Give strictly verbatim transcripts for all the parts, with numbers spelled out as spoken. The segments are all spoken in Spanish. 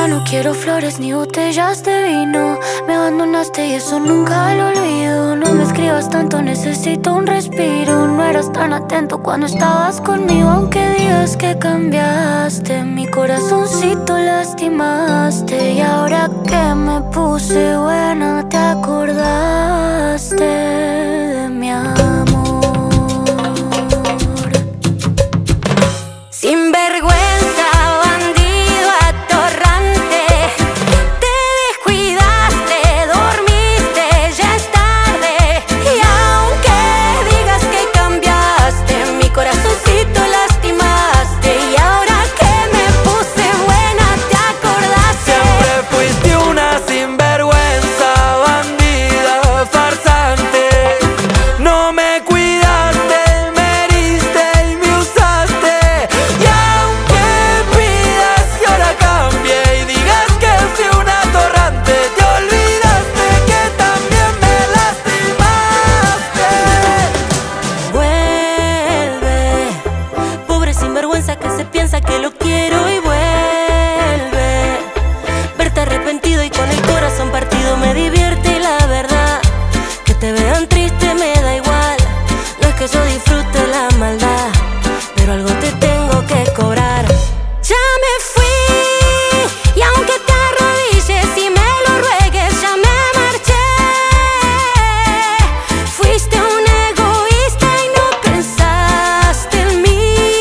Ya no quiero flores ni botellas de vino. Me abandonaste y eso nunca lo olvido. No me escribas tanto, necesito un respiro. No eras tan atento cuando estabas conmigo. Aunque digas que cambiaste, mi corazoncito lastimaste. Y ahora que me puse buena, te acordaste de mi amor. Sin vergüenza, que se piensa que lo quiero y vuelve. Verte arrepentido y con el corazón partido me divierte, y la verdad que te vean triste me da igual. No es que yo disfrute la maldad, pero algo te tengo que cobrar. Ya me fui y aunque te arrodilles y me lo ruegues, ya me marché. Fuiste un egoísta y no pensaste en mí.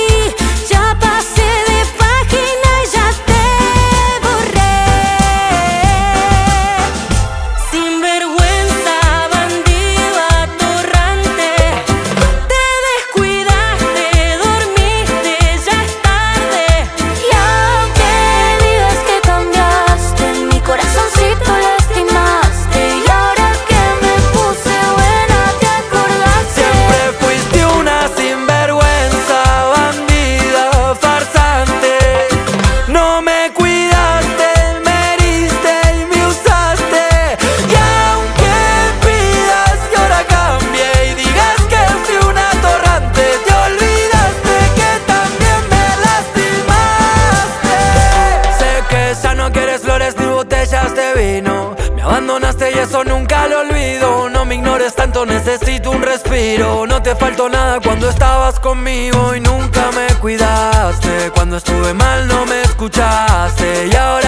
Me abandonaste y eso nunca lo olvido. No me ignores tanto, necesito un respiro. No te faltó nada cuando estabas conmigo y nunca me cuidaste. Cuando estuve mal no me escuchaste y ahora